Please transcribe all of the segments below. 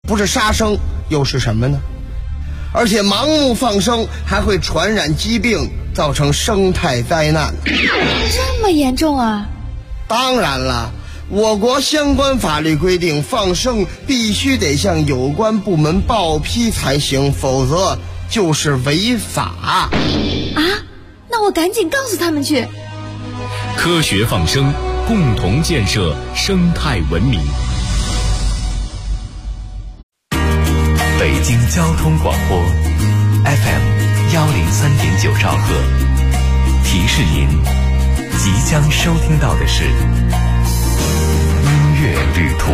不是杀生又是什么呢？而且盲目放生还会传染疾病，造成生态灾难。 这么严重啊？ 当然了，我国相关法律规定，放生必须得向有关部门报批才行，否则就是违法。 啊？那我赶紧告诉他们去。 科学放生，共同建设生态文明。 北京交通广播 FM103.9兆赫，提示您即将收听到的是音乐旅途。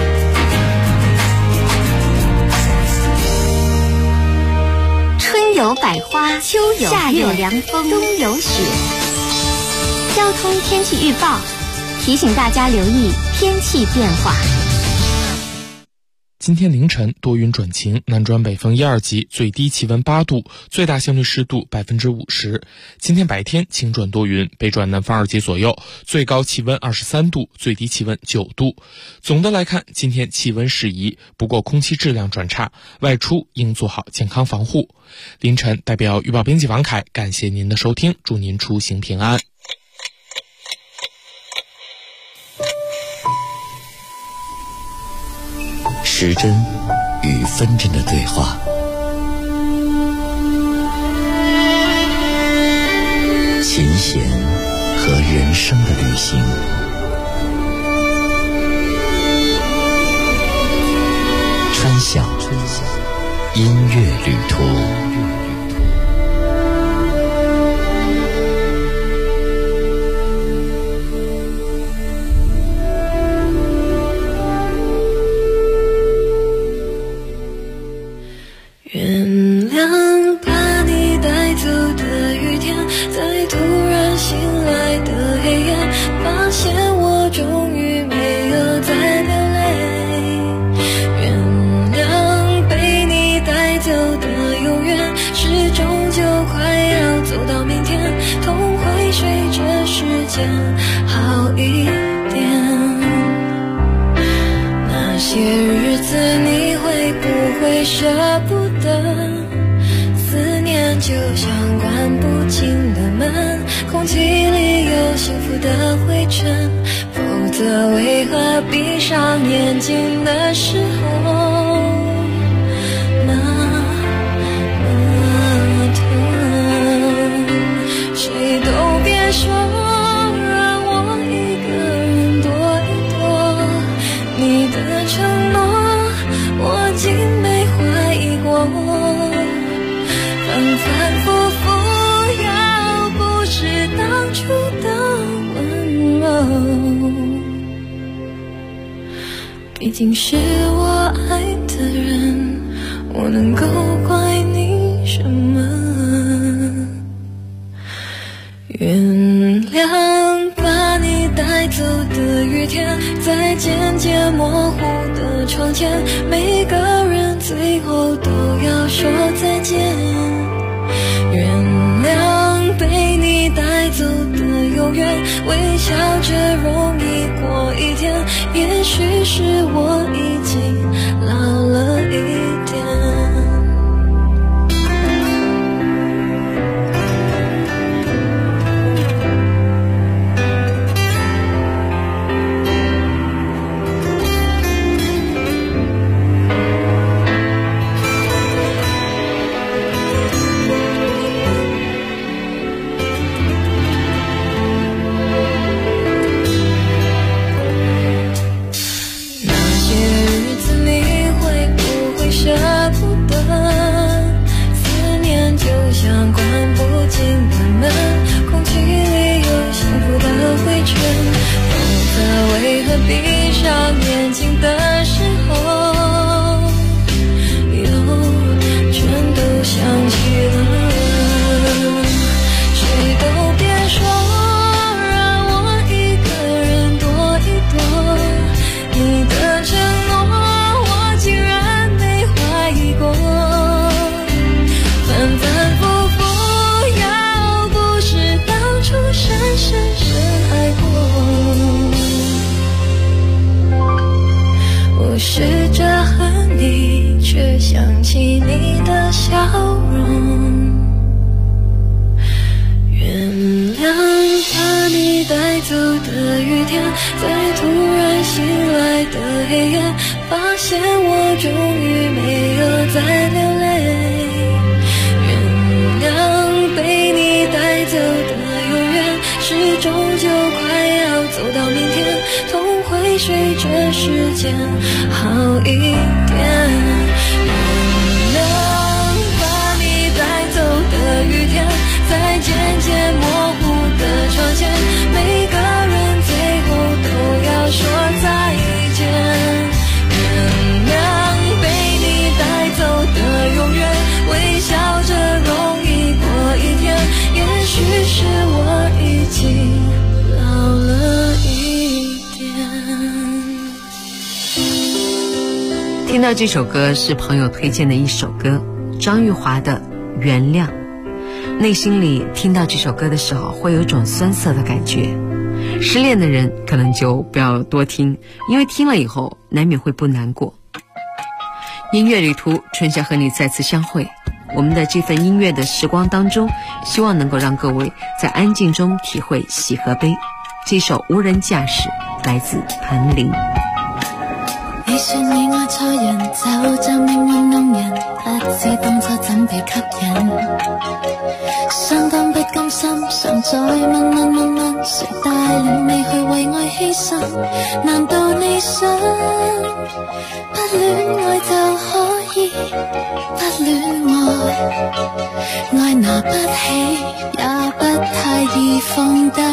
春有百花，秋有夏有凉风，冬有雪。交通天气预报提醒大家留意天气变化。 今天凌晨多云转晴，南转北风1、2级，最低气温8度，最大相对湿度50%。今天白天晴转多云，北转南风2级左右，最高气温23度，最低气温9度。总的来看，今天气温适宜，不过空气质量转差，外出应做好健康防护。凌晨代表预报编辑王凯，感谢您的收听，祝您出行平安。 时针与分针的对话，琴弦和人生的旅行，穿响音乐旅途。 原谅把你带走的雨天，在突然醒来的黑夜，发现我终于没有再流泪。原谅被你带走的永远，是终究快要走到明天，痛会随着时间好一点。那些日子你会不会舍不得？思念就像关不紧的门，空气里有幸福的灰尘，否则为何闭上眼睛的时候那么疼？谁都别说让我一个人躲一躲，你的承诺我竟没怀疑过，反反复复，要不是当初的温柔，毕竟是我爱的人，我能够怪你什么？原谅把你带走的雨天，在渐渐模糊的窗前，每个人最后都要说再见。原谅被你带走的永远，微笑着容易过一天，也许是我已经老了一点。那些笑容。原谅把你带走的雨天，在突然醒来的黑夜，发现我终于没有再流泪。原谅被你带走的永远，是终究快要走到明天，痛会随着时间好一点。原谅把你带走的雨天，在渐渐模糊的窗前，每个人最后都要说再见。原谅被你带走的永远，微笑着容易过一天，也许是我已经老了一点。 听到这首歌是朋友推荐的一首歌，张玉华的《原谅》。内心里听到这首歌的时候，会有一种酸涩的感觉。失恋的人可能就不要多听，因为听了以后难免会不难过。音乐旅途，春夏和你再次相会。我们的这份音乐的时光当中，希望能够让各位在安静中体会喜和悲。这首《无人驾驶》来自彭羚。 你說你愛錯人，就像命運弄人，不知當初怎被吸引，相當不甘心，常在問，誰帶領你去為愛犧牲？難道你想不戀愛就可以不戀愛？愛拿不起，也不太易放低。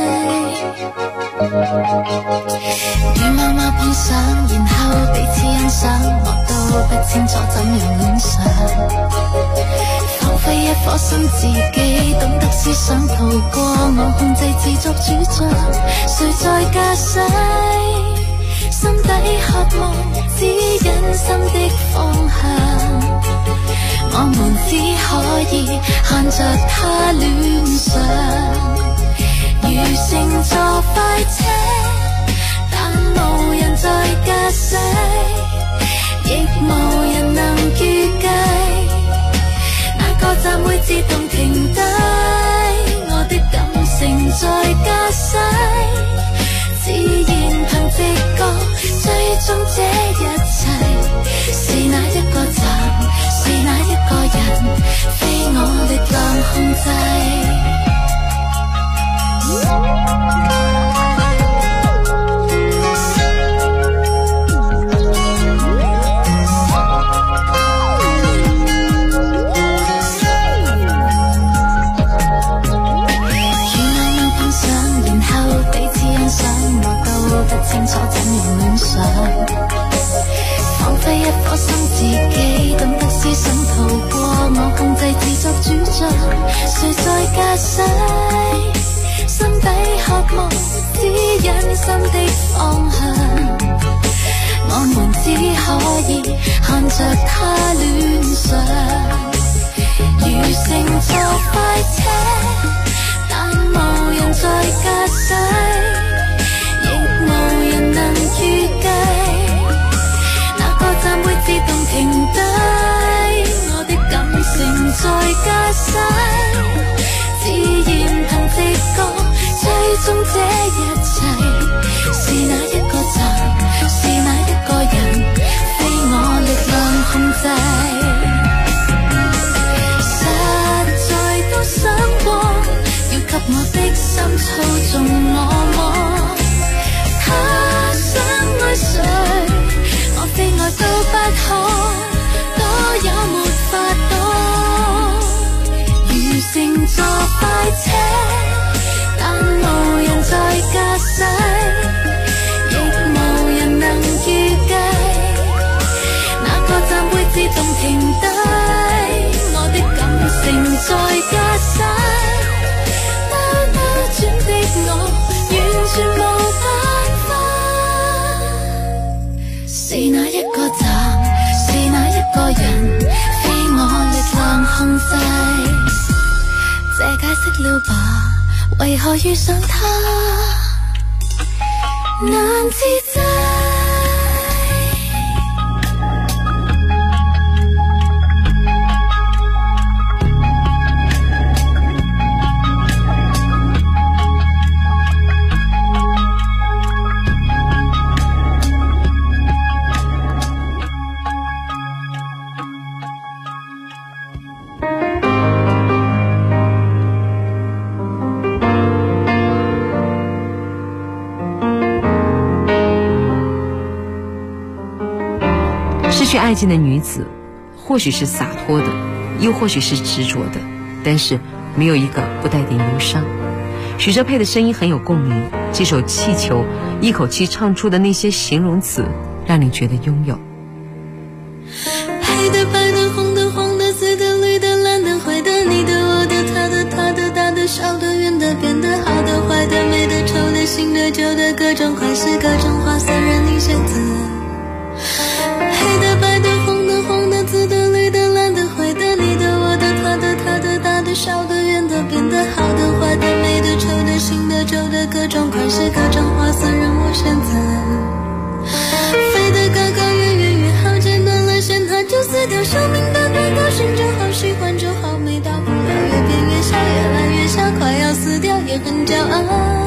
與貓貓碰上，然後彼此欣賞，我都不清楚怎樣戀上，彷彿一顆心自己懂得思想逃過，我控制自作主張，誰在駕駛？心底渴望指引心的方向，我們只可以看着他戀上。如乘坐快車，但無人在駕駛，亦無人能預計哪個站會自動停低。我的感情在駕駛，自然憑直覺追蹤這一切，是哪一個站，是哪一個人，非我力量控制。不清楚怎樣戀上，彷彿一顆心自己懂得思想逃過，我控制自作主張，誰在駕駛？心底渴望指引心的方向，我們只可以看着他戀上。如乘坐快車，但無人在駕駛，無人能預計哪個站會自動停低。我的感情在駕駛，自然憑直覺追蹤這一切，是哪一個站，是哪一個人，非我力量控制。實在都想過要給我的心操縱我麼？他想愛誰，我非愛都不可，多也沒法躲。如乘坐快車，但無人在駕駛，亦無人能預計哪個站會自動停低。我的感情在駕駛，兜轉的我完全無是哪一個站，是哪一個人，非我力量控制。這解釋了吧，為何遇上他難自制。 许爱情的女子或许是洒脱的，又或许是执着的，但是没有一个不带点忧伤。许哲佩的声音很有共鸣，这首《气球》一口气唱出的那些形容词让你觉得拥有。 黑的白的红的黄的紫的绿的蓝的灰的你的我的他的他的大的小的圆的扁的好的坏的美的丑的新的旧的各种款式各种花色任你选择。黑的白的红的黄的紫的绿的蓝的灰的你的我的他的他的大的小的圆的扁的好的坏的美的丑的新的旧的各种款式各种花色任我选择。飞得高高远远越好，剪断了线它就撕掉，生命短短高兴就好，喜欢就好，没大不了，越变越小，越来越小，快要死掉也很骄傲。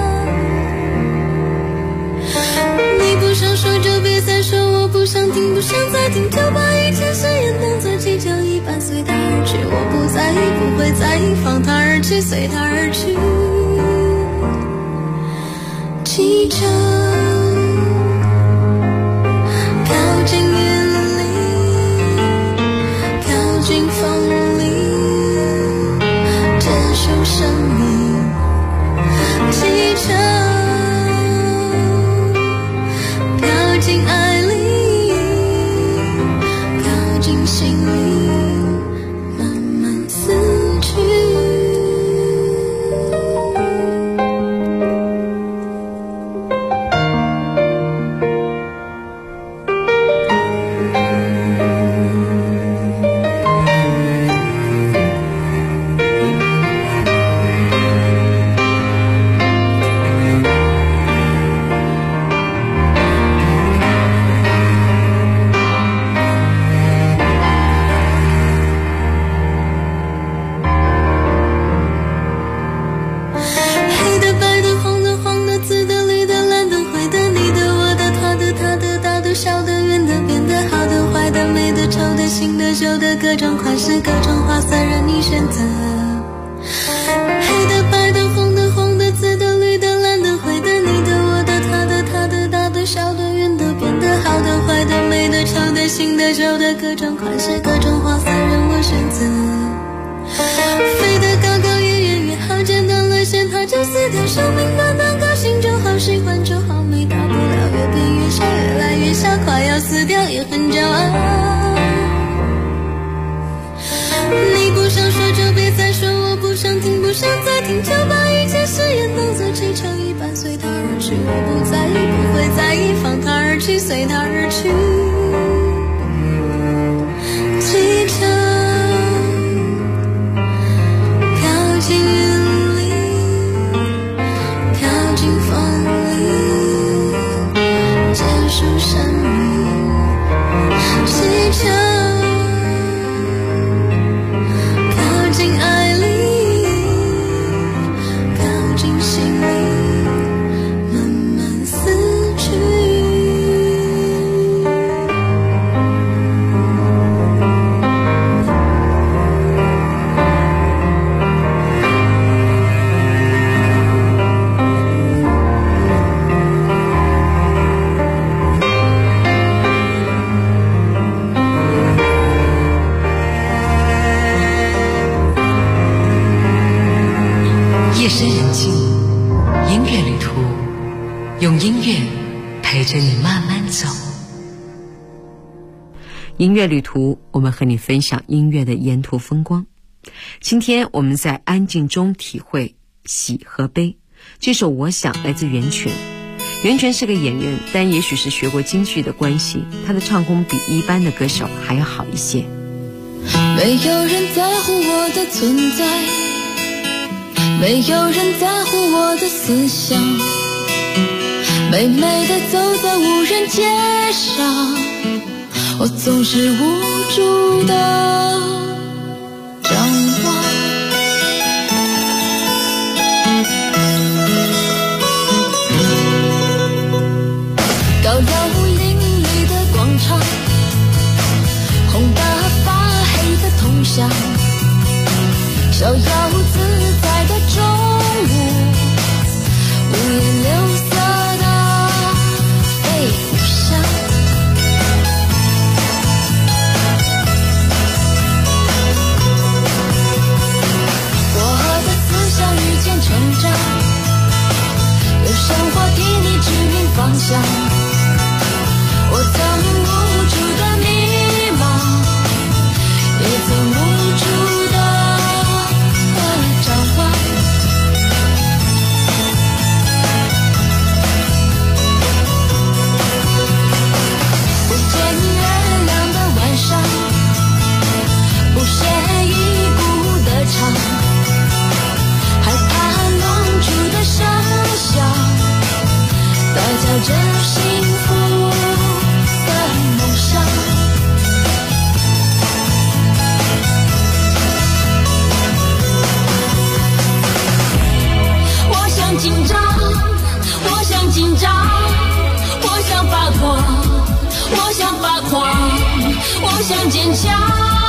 你不想说就别再说，我不想听不想再听，就把一切誓言当作气球一般随它而去，我不在意不会在意，放它而去随它而去。气球靠近云里，靠近风里，结束生命。气球靠近爱里，靠近心里，慢慢死去。各种款式各种花色任你选择。黑的白的红的黄的紫的绿的蓝的灰的你的我的他的他的大的小的圆的扁的好的坏的美的丑的新的旧的各种款式各种花色任我选择。飞得高高远远越好，剪断了线它就撕掉，生命短短高兴就好，喜欢就好，没大不了，越变越小，越来越小，快要死掉也很骄傲。你不想说就别再说，我不想听不想再听，就把一切誓言当作气球一般随它而去，我不在意不会在意，放它而去随它而去。气球靠近云里，靠近风里，结束生命。气球夜深人静，音乐旅途，用音乐陪着你慢慢走。音乐旅途，我们和你分享音乐的沿途风光。今天我们在安静中体会喜和悲。这首《我想》来自袁泉。袁泉是个演员，但也许是学过京剧的关系，他的唱功比一般的歌手还要好一些。 没有人在乎我的存在，没有人在乎我的思想，美美的走在无人街上，我总是无助的张望。高楼林立的广场，红的发黑的铜像，逍遥自在的中午，五颜六色的飞翔。 想坚强，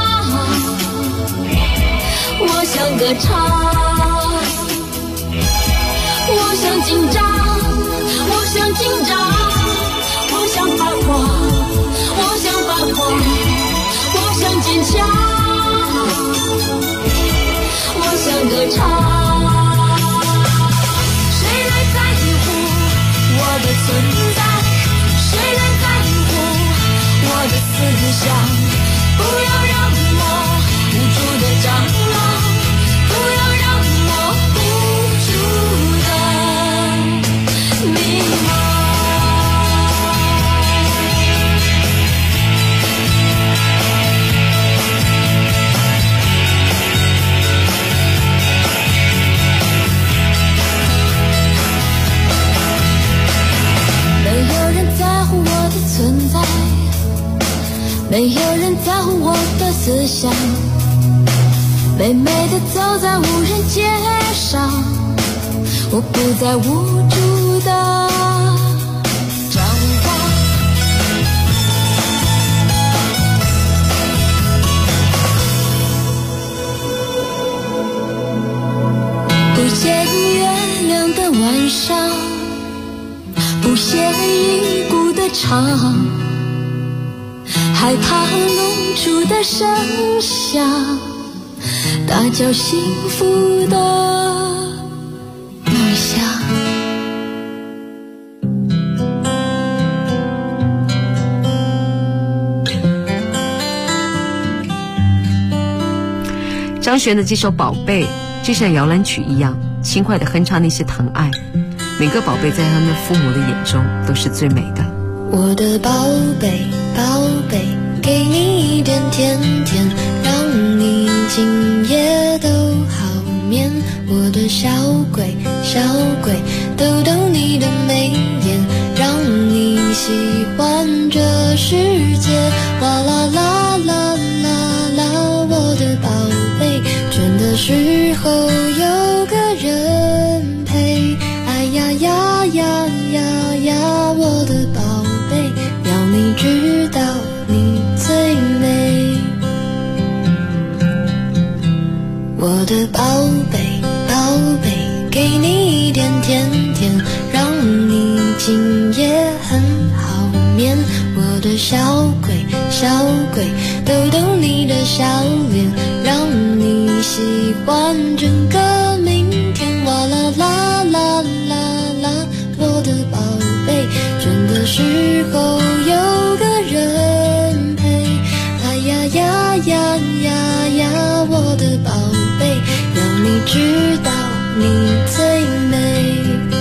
我想歌唱，我想紧张，我想紧张，我想发光，我想发光，我想坚强，我想歌唱。谁来在乎我的存在？谁来在乎我的思想？不要让我无助的张望，不要让我无助的迷茫。没有人在乎我的存在，没有人在乎我的思想，美美的走在无人街上，我不再无助的张望。不见月亮的晚上，不屑一顾的唱，害怕露出的声响，大叫幸福的梦想。 张悬的这首《宝贝》就像摇篮曲一样，轻快地哼唱那些疼爱。每个宝贝在他们父母的眼中都是最美的。 我的宝贝，宝贝，给你一点甜甜，让你今夜都好眠。我的小鬼，小鬼，逗逗你的眉眼，让你喜欢这世界。哇啦啦啦啦啦，我的宝贝，倦的时候有个人陪。哎呀呀呀呀呀，我的宝贝，要你知道你最美。我的宝贝，宝贝，给你一点甜甜，让你今夜很好眠。我的小鬼，小鬼，逗逗你的笑脸，让你喜欢整个明天。哇啦啦啦啦啦，我的宝贝，倦的时候有个人陪。哎呀呀呀呀呀，我的宝贝，要你知道你最美。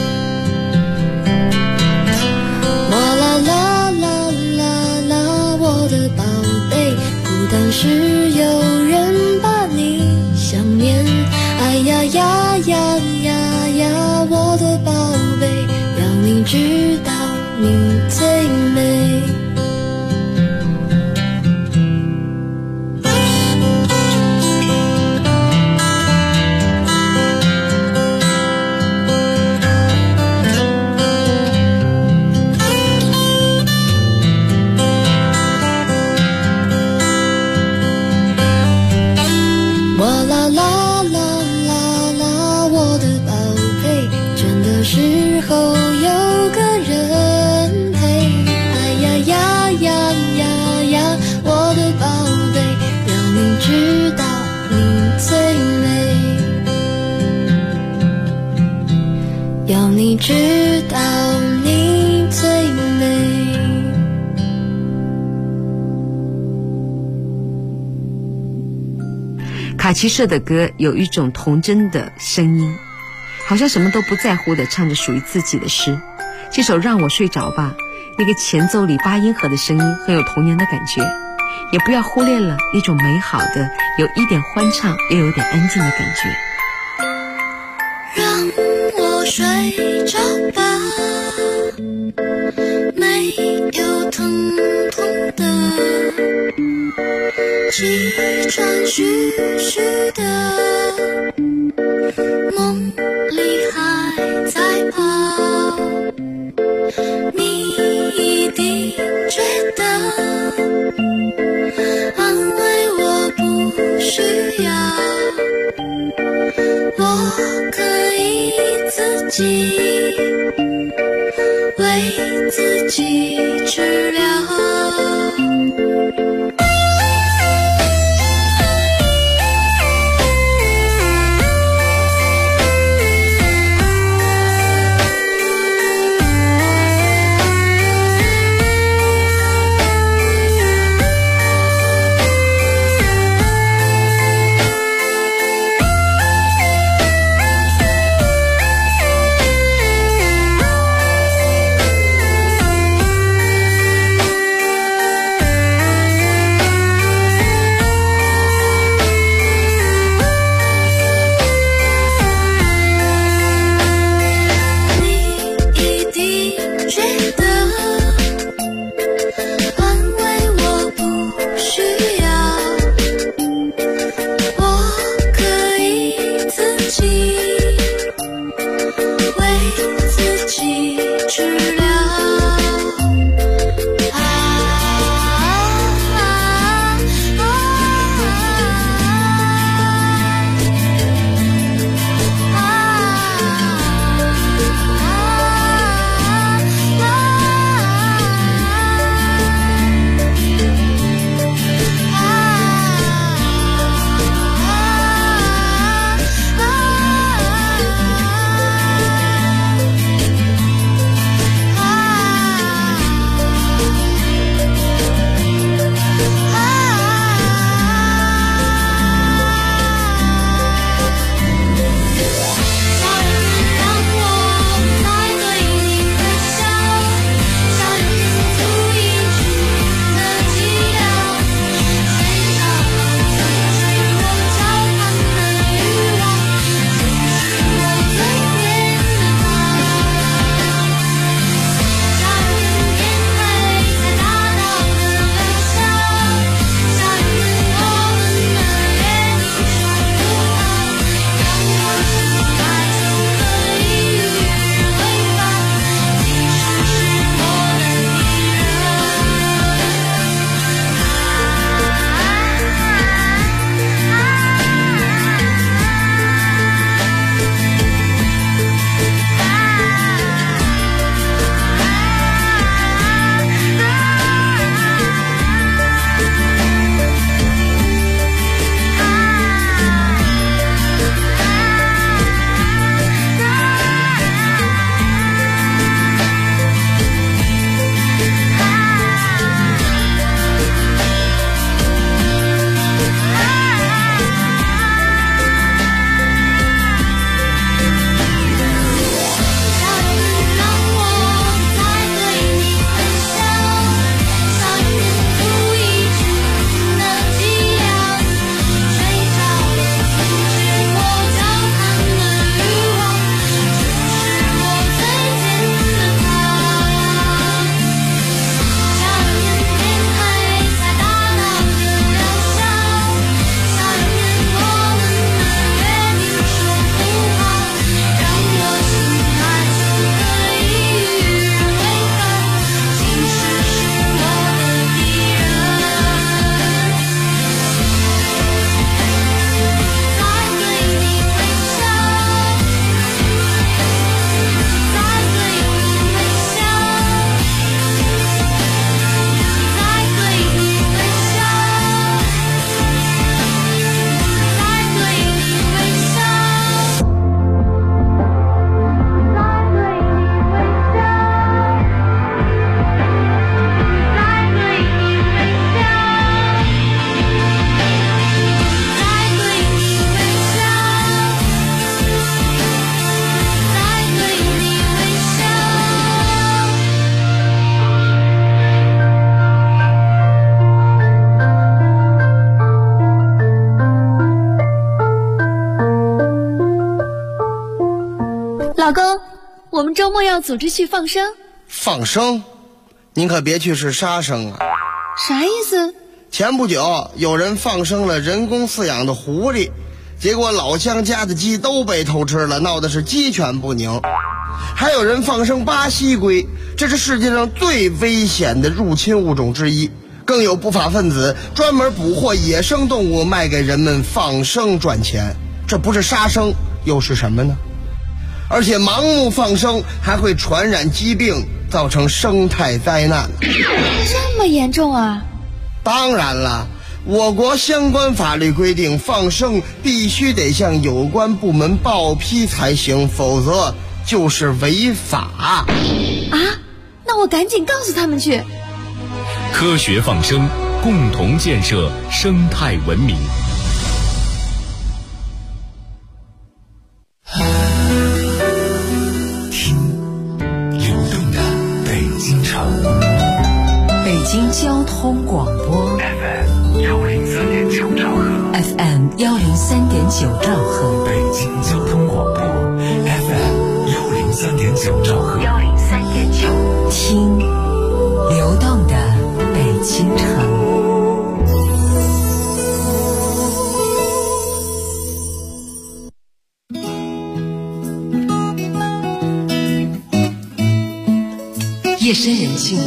哇啦啦啦啦啦，我的宝贝，孤单时有人把你想念。哎呀呀呀呀呀，我的宝贝，要你知道你最美。哇啦啦啦啦啦，我的宝贝，倦的时候有个人陪。哎呀呀呀呀呀，我的宝贝，让你知道你最美，要你知道你最美。 卡奇社的歌有一种童真的声音，好像什么都不在乎地唱着属于自己的诗。这首《让我睡着吧》，那个前奏里八音盒的声音很有童年的感觉，也不要忽略了一种美好的，有一点欢畅又有点安静的感觉。 让我睡着吧，没有疼痛的，气喘吁吁的，梦里还在跑，你一定觉得己，为自己治疗。 老公，我们周末要组织去放生。 放生？您可别去是杀生啊！ 啥意思？ 前不久有人放生了人工饲养的狐狸，结果老乡家的鸡都被偷吃了，闹得是鸡犬不宁。还有人放生巴西龟，这是世界上最危险的入侵物种之一。更有不法分子专门捕获野生动物卖给人们放生赚钱，这不是杀生又是什么呢？ 而且盲目放生还会传染疾病，造成生态灾难。 这么严重啊？ 当然了，我国相关法律规定，放生必须得向有关部门报批才行，否则就是违法。 啊？那我赶紧告诉他们去。 科学放生，共同建设生态文明。 听流动的北京城， 北京交通广播 FM103.9兆赫 ，FM 103.9兆赫， 北京交通广播 FM103.9兆赫 103.9，听流动的北京城。夜深人静，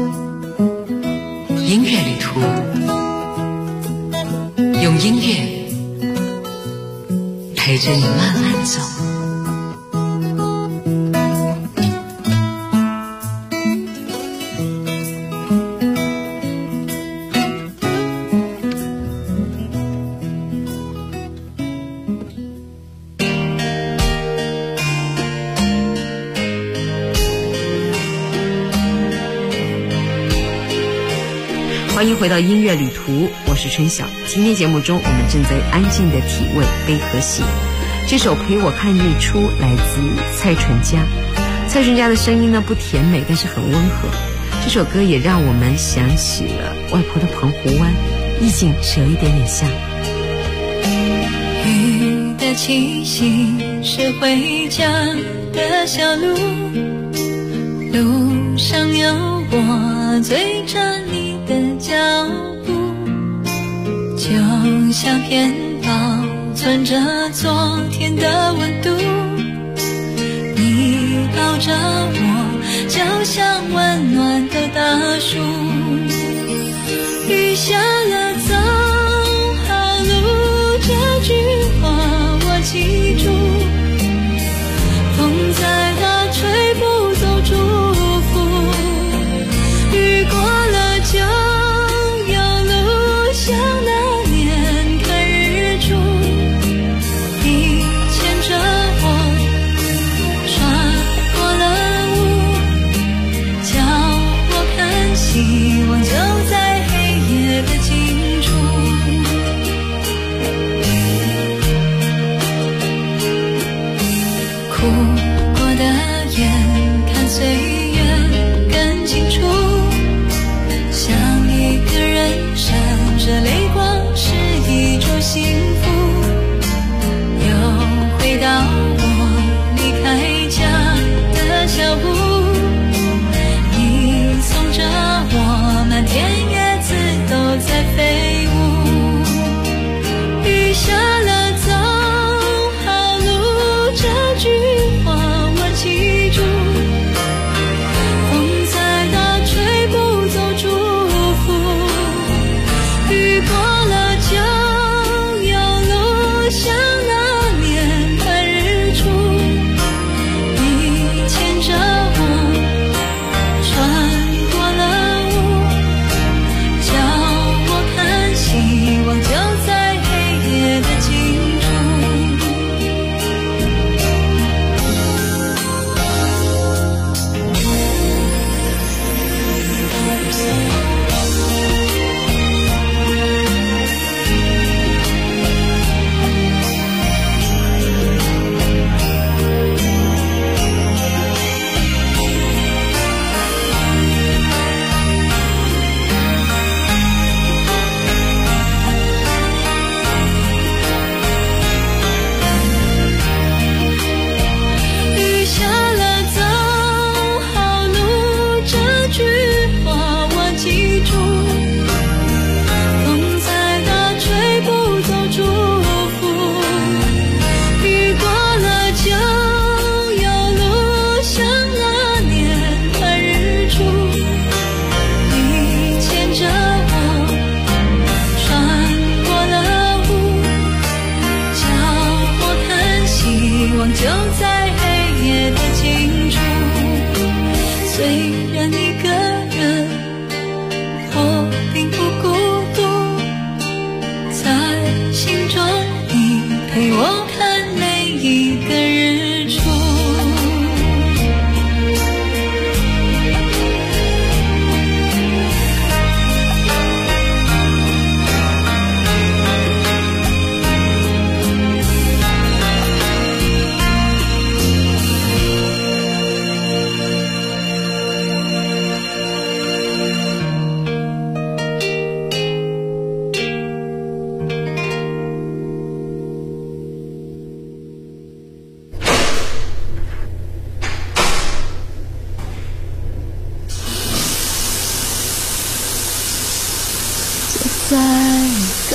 音乐旅途，用音乐陪着你慢慢走。欢迎回到音乐旅途，我是春晓。今天节目中，我们正在安静的体味悲和喜。这首《陪我看日出》来自蔡淳佳。蔡淳佳的声音呢不甜美，但是很温和。这首歌也让我们想起了外婆的澎湖湾，意境是有一点点像。 雨的气息是回家的小路，路上有我追着你的脚步，就像片保存着昨天的温度，你抱着我就像温暖的大树，雨下了走好路，这句话我记住，风再大吹不走祝福，雨过了就有路，像那年看日出，你牵着我穿过了雾，叫我看希望就在黑夜的尽处，哭过的眼看岁月更清楚，像一个人闪着泪光是一种幸福，又回到我离开家的小屋，你送着我，满天叶子都在飞舞，雨下了走好路，这句话我记住，风再大吹不走祝福，雨过了就有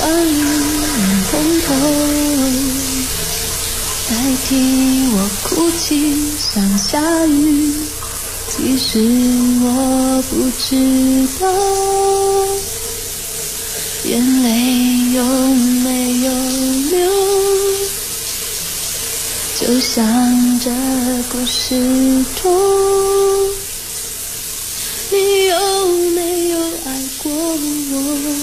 雨能通透，代替我哭泣像下雨，其实我不知道眼泪有没有流，就像这故事中，你有没有爱过我？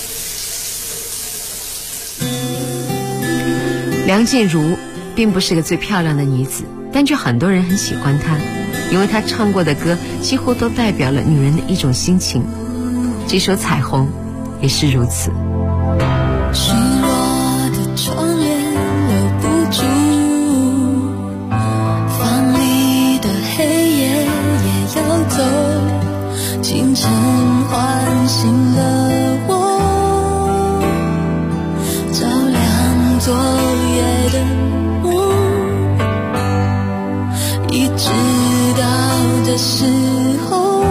梁静茹并不是个最漂亮的女子，但却很多人很喜欢她，因为她唱过的歌几乎都代表了女人的一种心情。这首《彩虹》也是如此。 虚弱的窗帘留不住，房里的黑夜也要走，清晨唤醒了我，照亮昨夜的梦，一直到这时候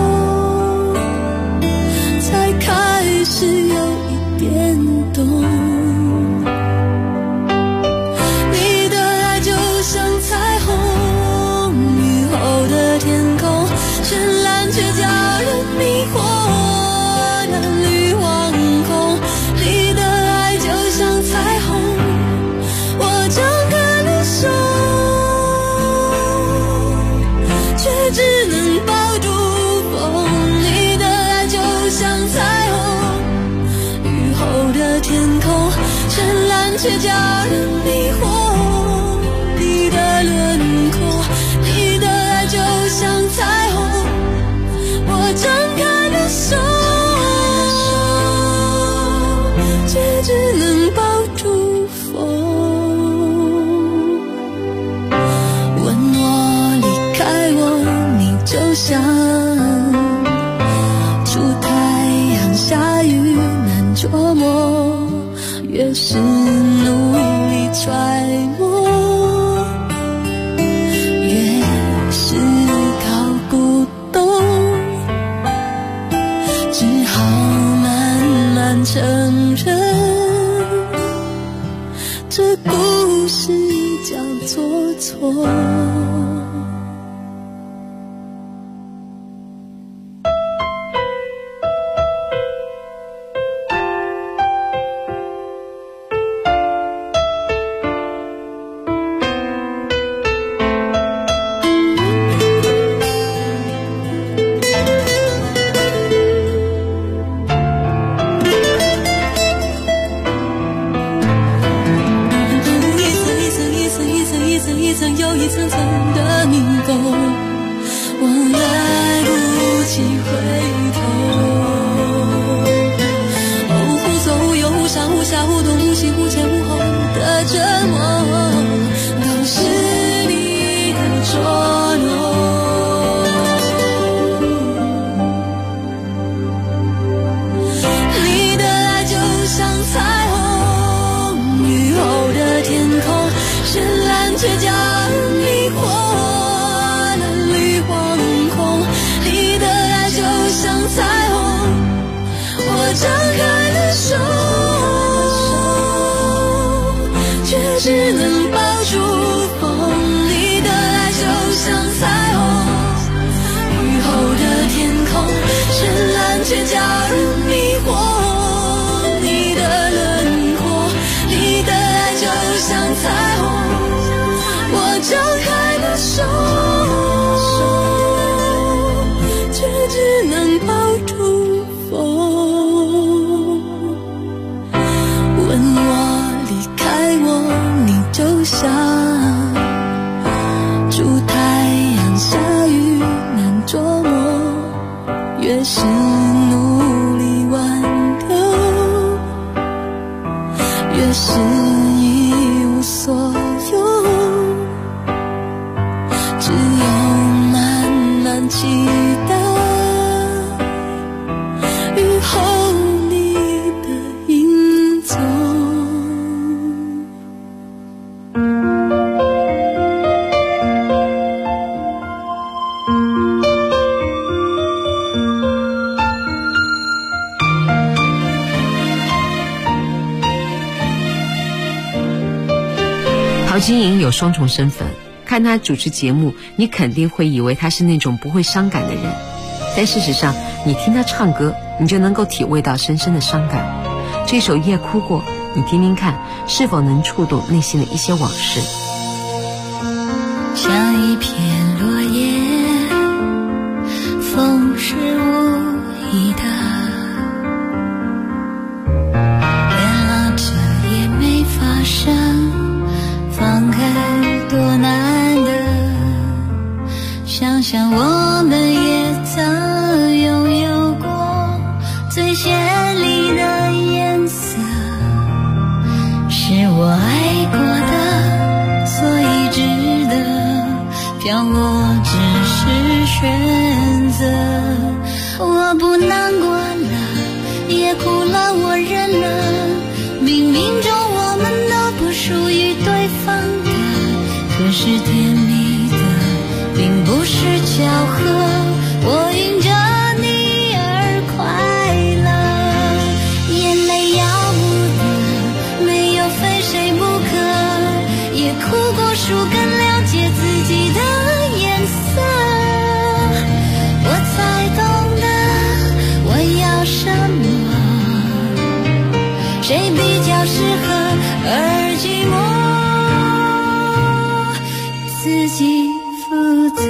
才开始有一点懂。你的爱就像彩虹，雨后的天空绚烂却叫人迷惑的绿惶恐。你的爱就像彩虹，我张开了手，却只能抱住风。你的爱就像彩虹，雨后的天空绚烂却叫人迷惑你的轮廓。你的爱就像彩虹，我张开了手，却只能抱住风。问我离开我，你就像出太阳下雨难捉摸，越是努力揣摩，越是搞不懂，只好慢慢承认，这故事叫做错。一层又一层层的迷宫，我来不及回头。忽左忽右，忽上忽下，忽东忽西，忽前忽后的折磨，都是你的捉弄。你的爱就像彩虹，雨后的天空绚烂却叫人迷惑了绿惶恐。你的爱就像彩虹，我张开了手，却只能抱住风。你的爱就像彩虹，雨后的天空绚烂却叫人迷惑你的轮廓。你的爱就像彩虹，我张开了手，却只能抱住风。问我离开我，你就像出太阳下雨难捉摸，越是努力挽留，越是一无所有，只有慢慢期待雨后你的影踪。 陶晶莹有双重身份，看她主持节目，你肯定会以为她是那种不会伤感的人，但事实上你听她唱歌，你就能够体味到深深的伤感。这首《夜哭过》，你听听看，是否能触动内心的一些往事。 像一片落叶，风是无意的，原来这也没发生，放开多难得。想想我们也曾拥有过最绚丽的颜色，是我爱过的，所以值得。漂泊只是选择，我不难过了，也哭了，我忍了。冥冥中我们都不属于对方的，可是甜蜜的并不是巧合，我因着你而快乐。眼泪要不得，没有非谁不可，也哭过树更了解自己的颜色，我才懂得我要什么，谁比较适合，而寂寞自己负责。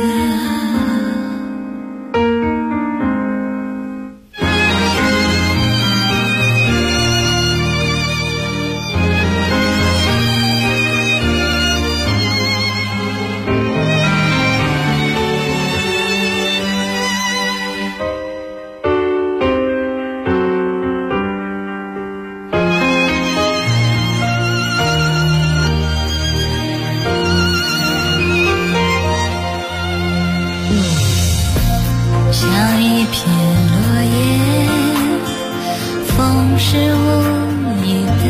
像一片落叶，风是无意的，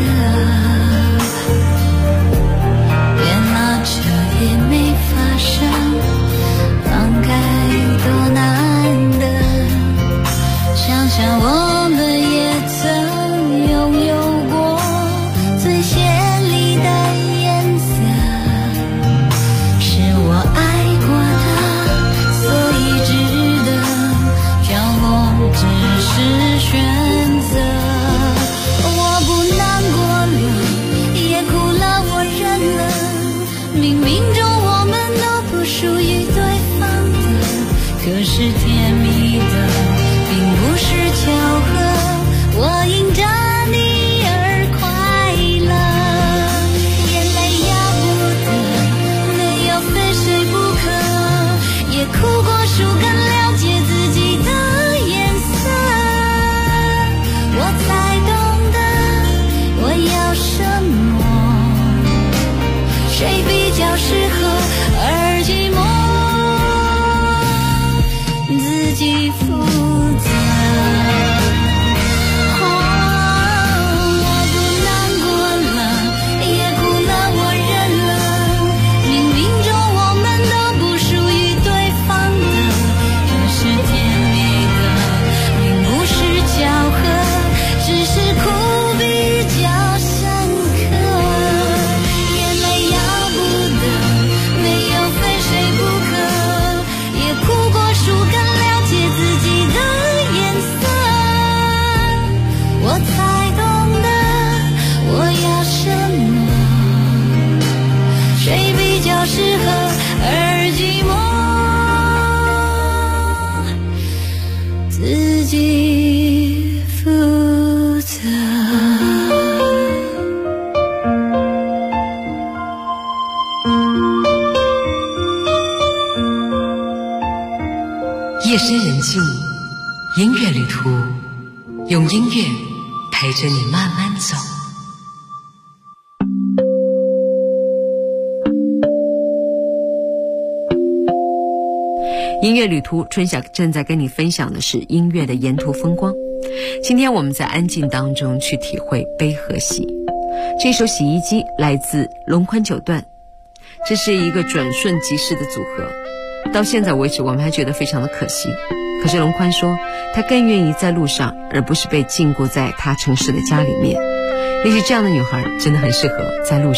原来这也没发生，放开多难得。想想我们也曾拥有过最绚丽的颜色，是我爱过的，所以值得。漂泊只是选择，我不难过了，也哭了，我忍了。冥冥中我们都不属于对方的，可是甜蜜的并不是巧合，我因着你而快乐。眼泪要不得，没有非谁不可，也哭过树更了解自己的颜色，我才懂得我要什么，谁比较适合，而寂寞自己负责。我不难过了，也哭了，我忍了。冥冥中我们都不属于对方的，可是甜蜜的并不是巧合，只是苦比较深刻。眼泪要不得，没有非谁不可，也哭过树更了解自己的颜色，我才懂得我要什么，谁比较适合，而寂寞自己负责。 夜深人静，音乐旅途，用音乐陪着你慢慢走。音乐旅途，春晓正在跟你分享的是音乐的沿途风光。今天我们在安静当中去体会悲和喜。这首洗衣机来自龙宽九段，这是一个转瞬即逝的组合。到现在为止我们还觉得非常的可惜，可是龙宽说他更愿意在路上，而不是被禁锢在他城市的家里面。也许这样的女孩真的很适合在路上，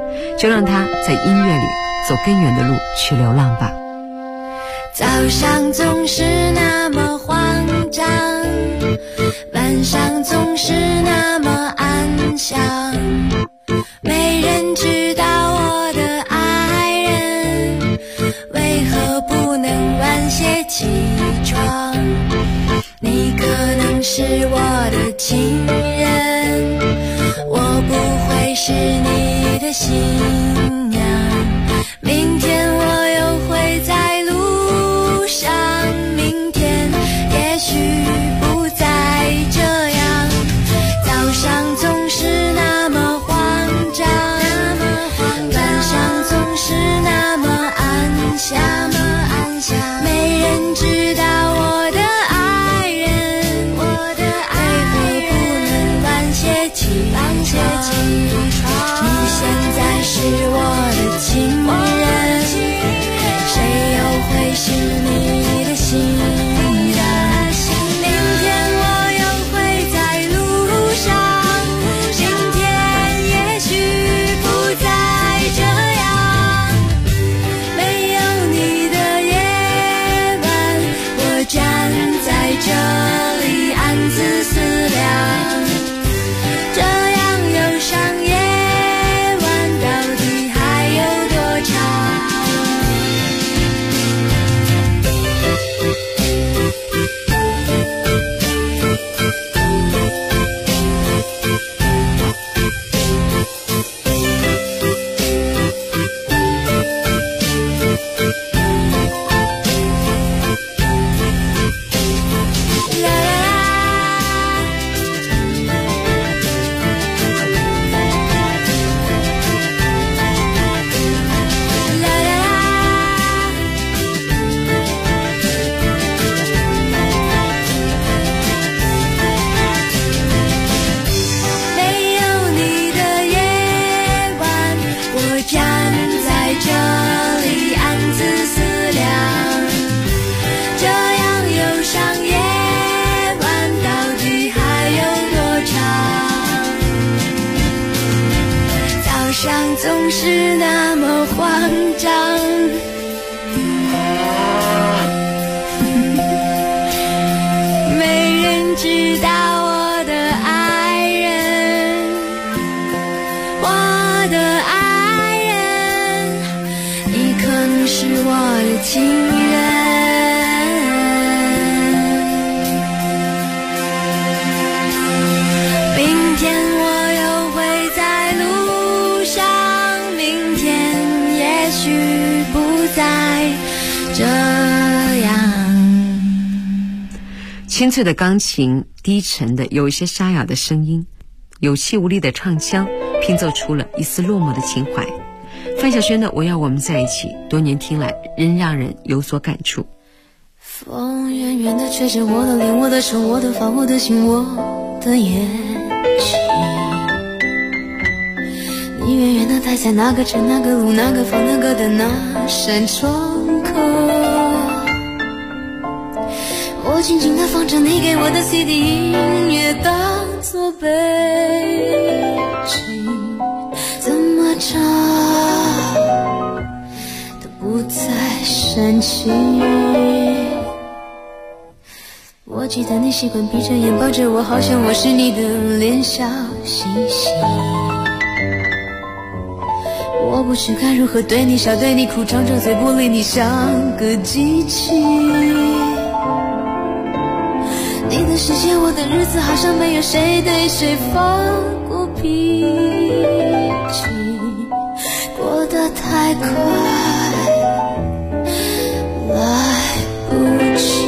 就让他在音乐里走更远的路去流浪吧。 早上总是那么慌张，晚上总是那么安详，没人知道我的爱人为何不能晚些起床。你可能是我的情人，我不会是你的新娘，明天我又会在路上，明天也许不再这样。早上总是那么慌张，晚上总是那么安详，没人知道我的爱人为何不能晚些起床。你现在是我的情人，谁又会是你的新郎？明天我又会在路上，明天也许不再这样。没有你的夜晚，我站在这里暗自思量，这样忧伤夜晚到底还有多长？没有你的夜晚，我站在这里暗自思量，这样忧伤夜晚到底还有多长？早上总是那么慌张，没人知道我的爱人，我的爱人，你可能是我的情人。明天我又会在路上，明天也许不再这样。 清脆的钢琴，低沉的有一些沙哑的声音，有气无力的唱腔，拼凑出了一丝落寞的情怀。范晓萱的《我要我们在一起》，多年听来仍让人有所感触。 风远远地吹着我的脸，我的手，我的发，我的心，我的眼睛。你远远地待在那个城，那个路，那个房，那个的那扇窗口，我静静地放着你给我的 CD 音乐，当作背景，怎么唱都不再煽情。我记得你习惯闭着眼抱着我，好像我是你的脸小星星。我不知该如何对你笑对你哭，张着嘴不理你，像个机器。你的世界我的日子，好像没有谁对谁发过脾气，过得太快，来不及。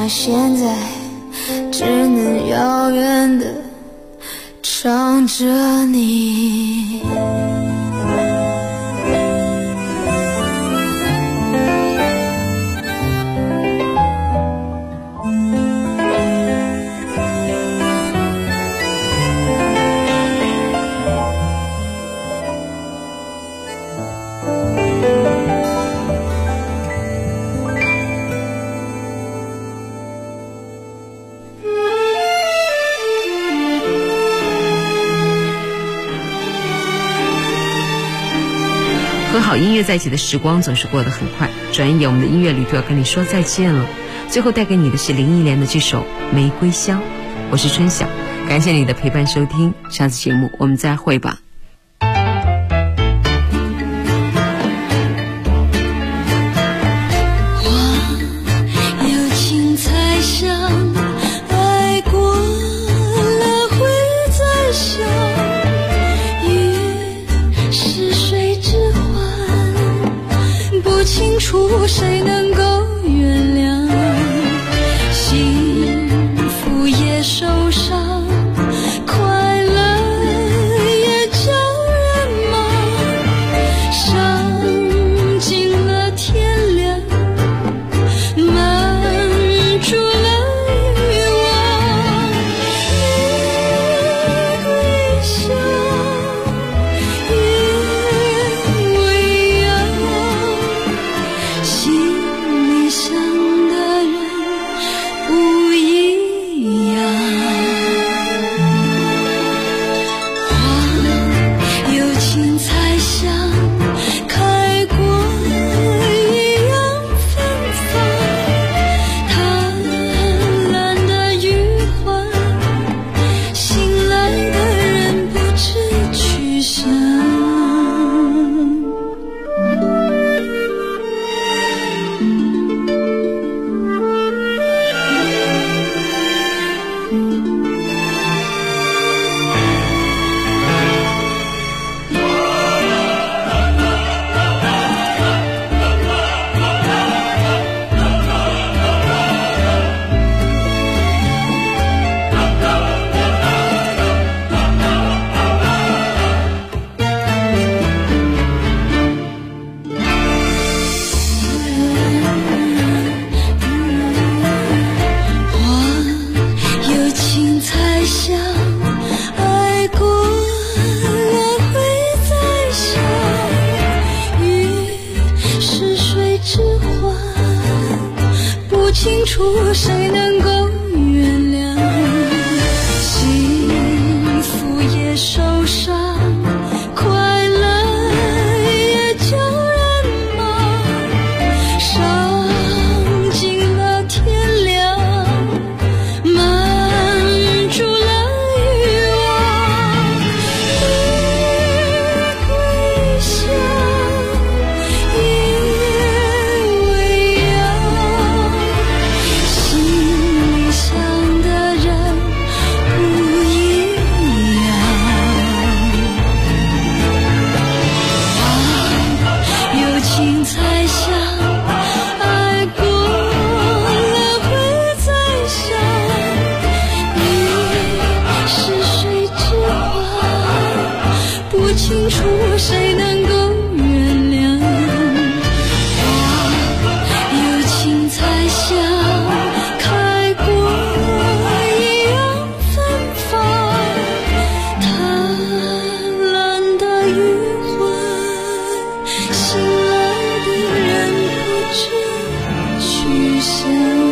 那现在只能遥远的唱着你。 和好音乐在一起的时光总是过得很快，转眼我们的音乐旅途要跟你说再见了。最后带给你的是林忆莲的这首《玫瑰香》，我是春晓，感谢你的陪伴收听，下次节目我们再会吧。 谁能够原谅？幸福也受伤，快乐也叫人忙，伤尽了天亮，满足了欲望。玫瑰香，夜未央，心里想的人不一样。花有青菜香，开过一样芬芳。贪婪的余欢，醒来的人不知去向。清楚谁能够原谅？幸福也受伤，快乐也叫人忙，伤尽了天亮，满足了欲望。玫瑰香，夜未央，心里想的人不一样。花有青菜香，爱过了会再想。你是谁之花，不清楚谁能够原谅。花有青菜香，开过一样芬芳。贪婪的余欢，醒来的人不知去向。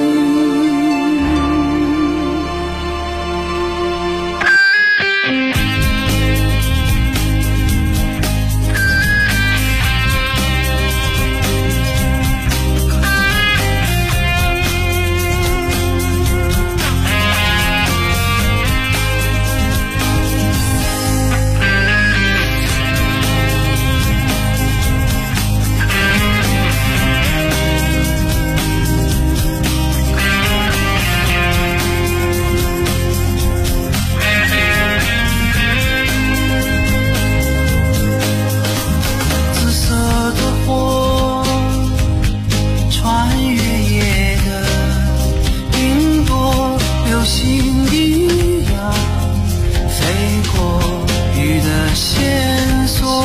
流星一样飞过雨的线索，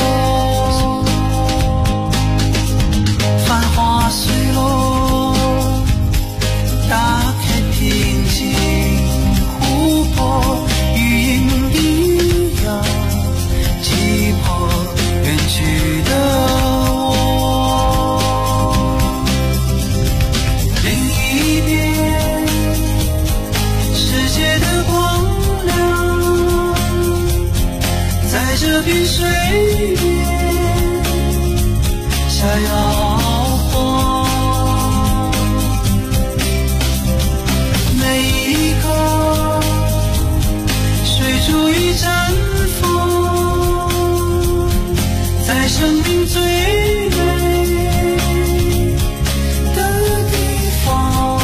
繁华碎落，打开平静湖泊，余音一样击破远去的我。另一边世界的光亮，在这片水面下摇晃，每一刻水珠已绽放，在生命最美的地方。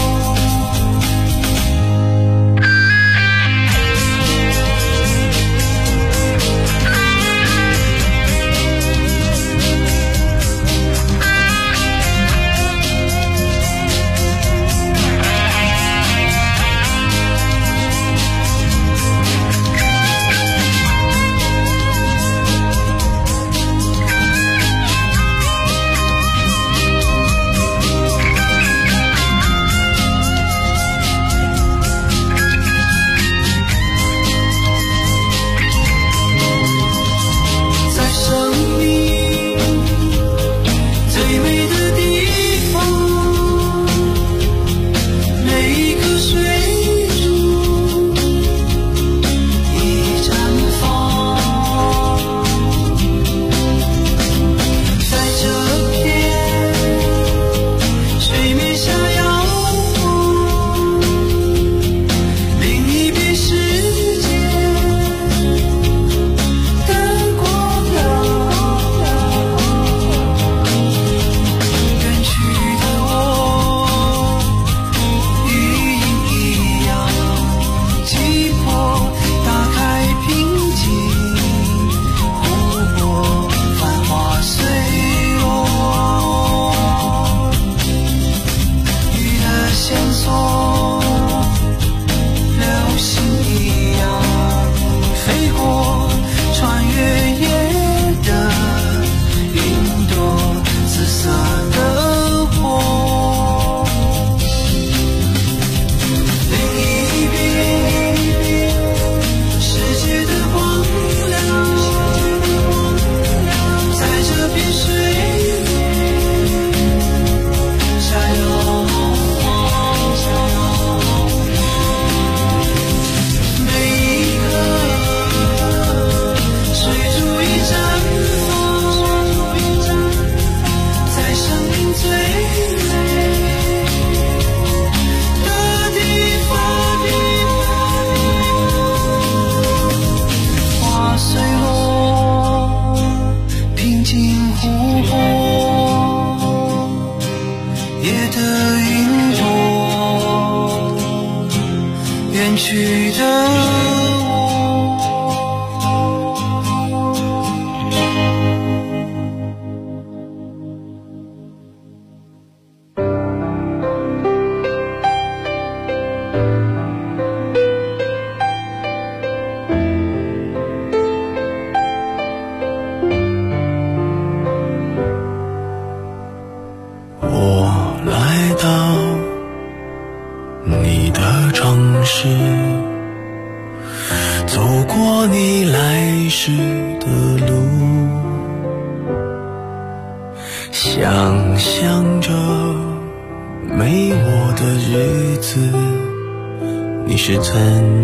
想象着没我的日子，你是怎